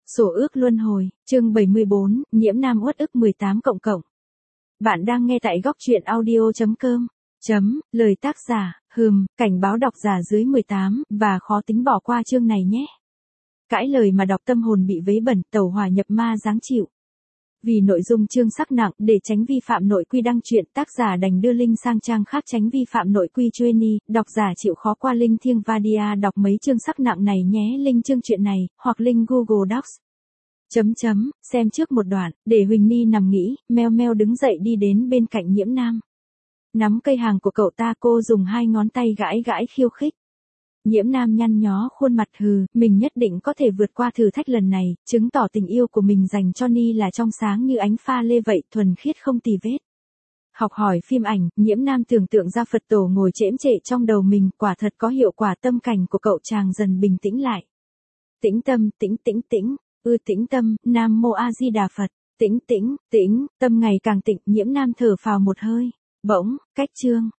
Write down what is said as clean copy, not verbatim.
Sổ ước luân hồi, chương 74, nhiễm nam uất ức 18 cộng cộng. Bạn đang nghe tại góc truyện audio.com. Lời tác giả, cảnh báo độc giả dưới 18, và khó tính bỏ qua chương này nhé. Cãi lời mà đọc tâm hồn bị vấy bẩn, tẩu hỏa nhập ma giáng chịu. Vì nội dung chương sắc nặng, để tránh vi phạm nội quy đăng truyện, tác giả đành đưa link sang trang khác tránh vi phạm nội quy Journey, độc giả chịu khó qua link Thiêng Vadia đọc mấy chương sắc nặng này nhé. Link chương truyện này, hoặc link Google Docs. Xem trước một đoạn, để Huỳnh Ni nằm nghĩ, meo meo đứng dậy đi đến bên cạnh Nhiễm Nam. Nắm cây hàng của cậu ta, cô dùng hai ngón tay gãi gãi khiêu khích. Nhiễm Nam nhăn nhó khuôn mặt, mình nhất định có thể vượt qua thử thách lần này, chứng tỏ tình yêu của mình dành cho Ni là trong sáng như ánh pha lê vậy, thuần khiết không tì vết. Học hỏi phim ảnh, Nhiễm Nam tưởng tượng ra Phật tổ ngồi chễm chệ trong đầu mình, quả thật có hiệu quả, tâm cảnh của cậu chàng dần bình tĩnh lại. Tĩnh tâm, tĩnh, tĩnh tâm, Nam Mô A Di Đà Phật, tĩnh, tâm ngày càng tịnh, Nhiễm Nam thở phào một hơi. Bỗng, cách chương,